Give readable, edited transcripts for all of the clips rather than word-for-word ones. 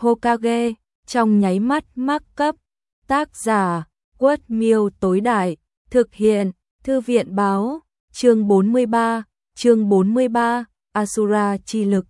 Hokage, trong nháy mắt mắc cấp. Tác giả, Quất Miêu tối đại, thực hiện, Thư viện báo, chương 43, Asura chi lực.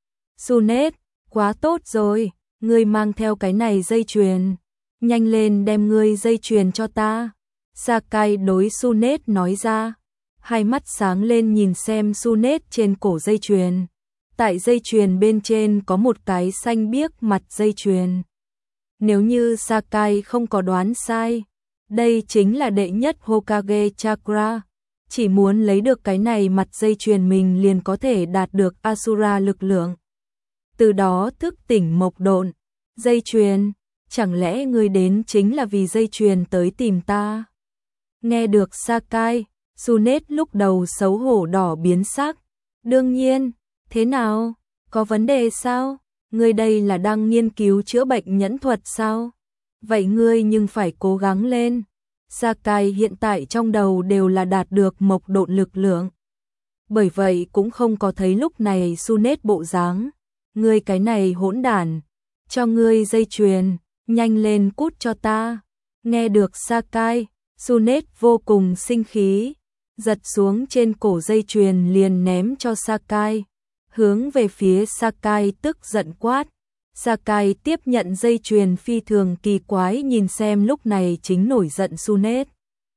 Sunet, quá tốt rồi, ngươi mang theo cái này dây chuyền, nhanh lên đem ngươi dây chuyền cho ta. Sakai đối Sunet nói ra, hai mắt sáng lên nhìn xem Sunet trên cổ dây chuyền. Tại dây chuyền bên trên có một cái xanh biếc mặt dây chuyền. Nếu như Sakai không có đoán sai, đây chính là đệ nhất Hokage Chakra. Chỉ muốn lấy được cái này mặt dây chuyền mình liền có thể đạt được Asura lực lượng. Từ đó thức tỉnh mộc độn. Dây chuyền, chẳng lẽ ngươi đến chính là vì dây chuyền tới tìm ta? Nghe được Sakai, Sunet lúc đầu xấu hổ đỏ biến sắc. Đương nhiên, thế nào? Có vấn đề sao? Ngươi đây là đang nghiên cứu chữa bệnh nhẫn thuật sao? Vậy ngươi nhưng phải cố gắng lên. Sakai hiện tại trong đầu đều là đạt được mộc độn lực lượng. Bởi vậy cũng không có thấy lúc này Sunet bộ dáng. Ngươi cái này hỗn đản, cho ngươi dây chuyền, nhanh lên cút cho ta. Nghe được Sakai, Sunet vô cùng sinh khí, giật xuống trên cổ dây chuyền liền ném cho Sakai, hướng về phía Sakai tức giận quát. Sakai tiếp nhận dây chuyền phi thường kỳ quái nhìn xem lúc này chính nổi giận Sunet.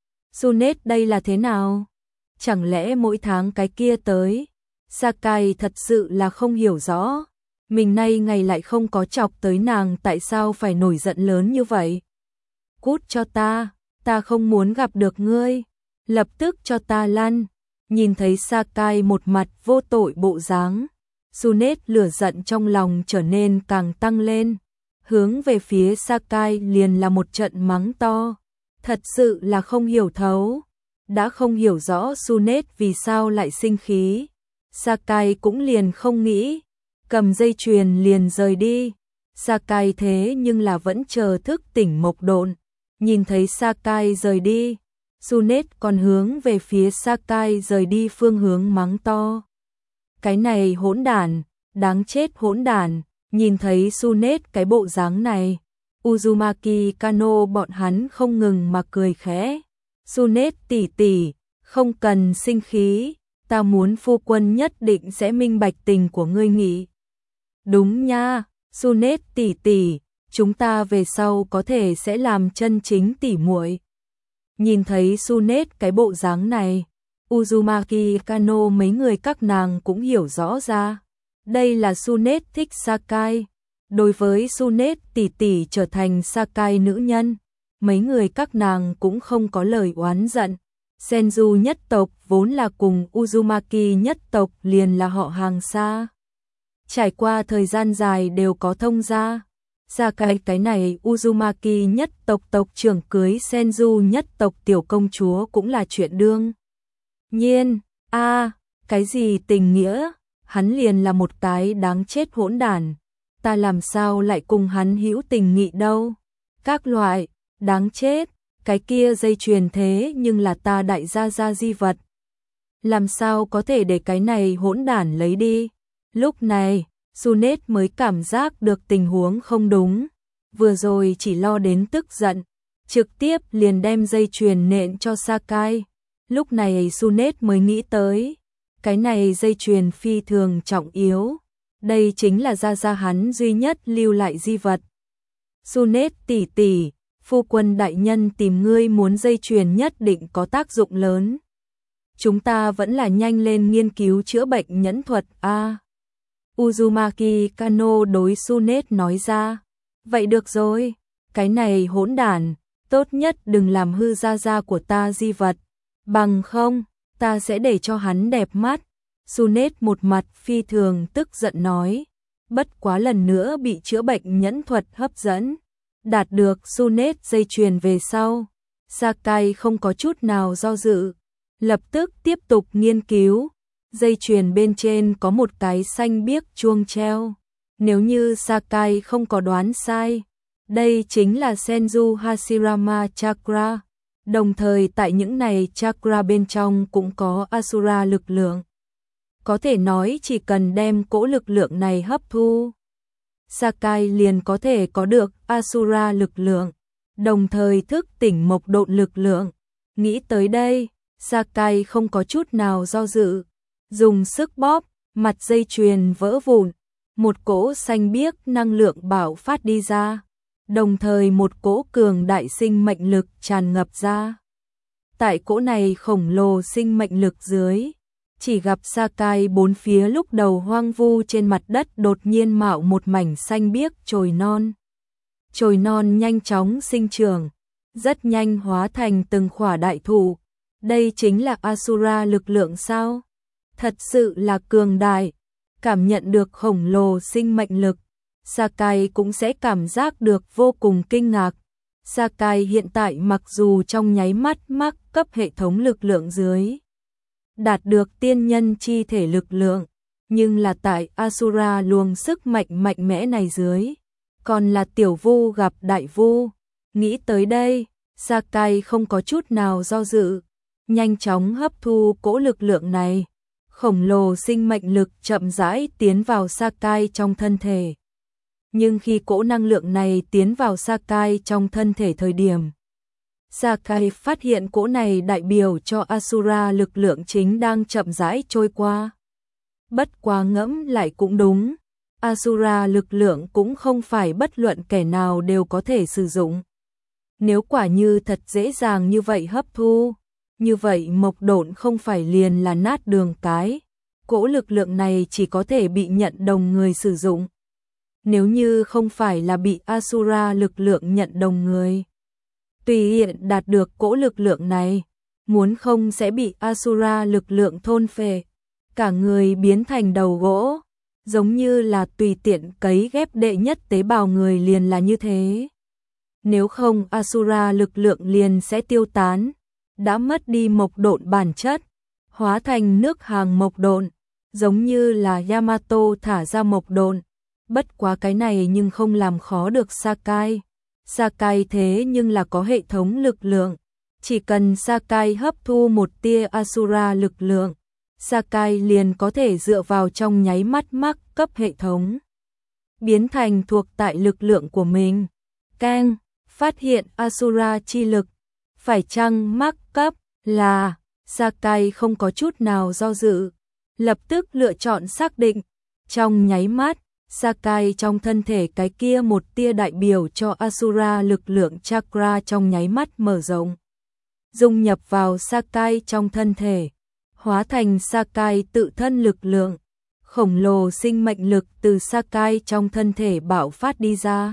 Sunet đây là thế nào? Chẳng lẽ mỗi tháng cái kia tới? Sakai thật sự là không hiểu rõ. Mình nay ngày lại không có chọc tới nàng tại sao phải nổi giận lớn như vậy? Cút cho ta không muốn gặp được ngươi. Lập tức cho ta lăn. Nhìn thấy Sakai một mặt vô tội bộ dáng, Sunet lửa giận trong lòng trở nên càng tăng lên, hướng về phía Sakai liền là một trận mắng to. Thật sự là không hiểu thấu, đã không hiểu rõ Sunet vì sao lại sinh khí. Sakai cũng liền không nghĩ, cầm dây chuyền liền rời đi. Sakai thế nhưng là vẫn chờ thức tỉnh mộc độn. Nhìn thấy Sakai rời đi, Sunet còn hướng về phía Sakai rời đi phương hướng mắng to. Cái này hỗn đản, đáng chết hỗn đản. Nhìn thấy Sunet cái bộ dáng này, Uzumaki Kano bọn hắn không ngừng mà cười khẽ. Sunet tỷ tỷ, không cần sinh khí, ta muốn phu quân nhất định sẽ minh bạch tình của ngươi nghĩ. Đúng nha, Sunet tỷ tỷ, chúng ta về sau có thể sẽ làm chân chính tỷ muội. Nhìn thấy Sunet cái bộ dáng này, Uzumaki Kano mấy người các nàng cũng hiểu rõ ra. Đây là Sunet thích Sakai. Đối với Sunet tỷ tỷ trở thành Sakai nữ nhân, mấy người các nàng cũng không có lời oán giận. Senju nhất tộc vốn là cùng Uzumaki nhất tộc liền là họ hàng xa. Trải qua thời gian dài đều có thông gia. Sakai cái này Uzumaki nhất tộc tộc trưởng cưới Senju nhất tộc tiểu công chúa cũng là chuyện đương nhiên. Cái gì tình nghĩa, hắn liền là một cái đáng chết hỗn đản. Ta làm sao lại cùng hắn hữu tình nghị đâu. Các loại, đáng chết, cái kia dây chuyền thế nhưng là ta đại gia di vật. Làm sao có thể để cái này hỗn đản lấy đi. Lúc này, Sunet mới cảm giác được tình huống không đúng. Vừa rồi chỉ lo đến tức giận, trực tiếp liền đem dây chuyền nện cho Sakai. Lúc này Sunet mới nghĩ tới, cái này dây chuyền phi thường trọng yếu. Đây chính là gia hắn duy nhất lưu lại di vật. Sunet tỷ tỷ, phu quân đại nhân tìm ngươi muốn dây chuyền nhất định có tác dụng lớn. Chúng ta vẫn là nhanh lên nghiên cứu chữa bệnh nhẫn thuật a. Uzumaki Kano đối Sunet nói ra. Vậy được rồi, cái này hỗn đản, tốt nhất đừng làm hư gia của ta di vật. Bằng không, ta sẽ để cho hắn đẹp mắt. Sunet một mặt phi thường tức giận nói. Bất quá lần nữa bị chữa bệnh nhẫn thuật hấp dẫn. Đạt được Sunet dây chuyền về sau, Sakai không có chút nào do dự, lập tức tiếp tục nghiên cứu. Dây chuyền bên trên có một cái xanh biếc chuông treo. Nếu như Sakai không có đoán sai, đây chính là Senju Hashirama Chakra. Đồng thời tại những này chakra bên trong cũng có Asura lực lượng. Có thể nói chỉ cần đem cỗ lực lượng này hấp thu, Sakai liền có thể có được Asura lực lượng, đồng thời thức tỉnh mộc độn lực lượng. Nghĩ tới đây, Sakai không có chút nào do dự, dùng sức bóp, mặt dây chuyền vỡ vụn, một cỗ xanh biếc năng lượng bạo phát đi ra, đồng thời một cỗ cường đại sinh mệnh lực tràn ngập ra. Tại cỗ này khổng lồ sinh mệnh lực dưới, chỉ gặp Sakai bốn phía lúc đầu hoang vu trên mặt đất đột nhiên mạo một mảnh xanh biếc chồi non. Chồi non nhanh chóng sinh trưởng, rất nhanh hóa thành từng khỏa đại thụ. Đây chính là Asura lực lượng sao? Thật sự là cường đại. Cảm nhận được khổng lồ sinh mệnh lực, Sakai cũng sẽ cảm giác được vô cùng kinh ngạc. Sakai hiện tại mặc dù trong nháy mắt mắc cấp hệ thống lực lượng dưới, đạt được tiên nhân chi thể lực lượng, nhưng là tại Asura luồng sức mạnh mạnh mẽ này dưới, còn là tiểu vu gặp đại vu. Nghĩ tới đây, Sakai không có chút nào do dự, nhanh chóng hấp thu cỗ lực lượng này. Khổng lồ sinh mệnh lực chậm rãi tiến vào Sakai trong thân thể. Nhưng khi cỗ năng lượng này tiến vào Sakai trong thân thể thời điểm, Sakai phát hiện cỗ này đại biểu cho Asura lực lượng chính đang chậm rãi trôi qua. Bất quá ngẫm lại cũng đúng, Asura lực lượng cũng không phải bất luận kẻ nào đều có thể sử dụng. Nếu quả như thật dễ dàng như vậy hấp thu, như vậy mộc độn không phải liền là nát đường cái. Cỗ lực lượng này chỉ có thể bị nhận đồng người sử dụng. Nếu như không phải là bị Asura lực lượng nhận đồng người, tùy hiện đạt được cỗ lực lượng này, muốn không sẽ bị Asura lực lượng thôn phệ, cả người biến thành đầu gỗ, giống như là tùy tiện cấy ghép đệ nhất tế bào người liền là như thế. Nếu không Asura lực lượng liền sẽ tiêu tán, đã mất đi mộc độn bản chất, hóa thành nước hàng mộc độn, giống như là Yamato thả ra mộc độn. Bất quá cái này nhưng không làm khó được Sakai. Sakai thế nhưng là có hệ thống lực lượng, chỉ cần Sakai hấp thu một tia Asura lực lượng, Sakai liền có thể dựa vào trong nháy mắt mắc cấp hệ thống, biến thành thuộc tại lực lượng của mình. Keng, phát hiện Asura chi lực, phải chăng mắc cấp? Là. Sakai không có chút nào do dự, lập tức lựa chọn xác định. Trong nháy mắt, Sakai trong thân thể cái kia một tia đại biểu cho Asura lực lượng chakra trong nháy mắt mở rộng, dung nhập vào Sakai trong thân thể, hóa thành Sakai tự thân lực lượng. Khổng lồ sinh mệnh lực từ Sakai trong thân thể bạo phát đi ra.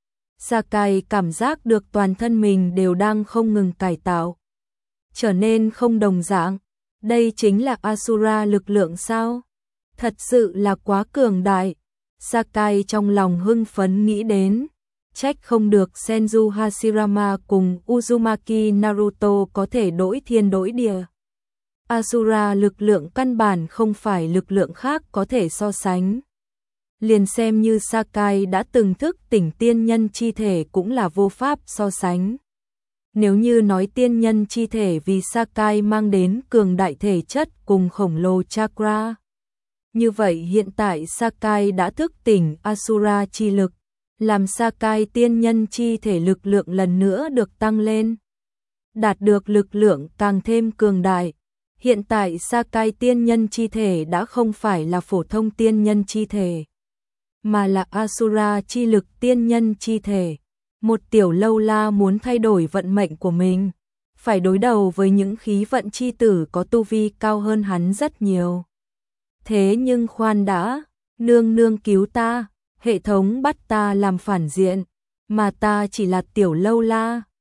Sakai cảm giác được toàn thân mình đều đang không ngừng cải tạo, trở nên không đồng dạng. Đây chính là Asura lực lượng sao? Thật sự là quá cường đại. Sakai trong lòng hưng phấn nghĩ đến, trách không được Senju Hashirama cùng Uzumaki Naruto có thể đổi thiên đổi địa. Asura lực lượng căn bản không phải lực lượng khác có thể so sánh. Liền xem như Sakai đã từng thức tỉnh tiên nhân chi thể cũng là vô pháp so sánh. Nếu như nói tiên nhân chi thể vì Sakai mang đến cường đại thể chất cùng khổng lồ chakra, như vậy hiện tại Sakai đã thức tỉnh Asura chi lực, làm Sakai tiên nhân chi thể lực lượng lần nữa được tăng lên, đạt được lực lượng càng thêm cường đại. Hiện tại Sakai tiên nhân chi thể đã không phải là phổ thông tiên nhân chi thể, mà là Asura chi lực tiên nhân chi thể. Một tiểu lâu la muốn thay đổi vận mệnh của mình, phải đối đầu với những khí vận chi tử có tu vi cao hơn hắn rất nhiều. Thế nhưng khoan đã, nương nương cứu ta, hệ thống bắt ta làm phản diện, mà ta chỉ là tiểu lâu la.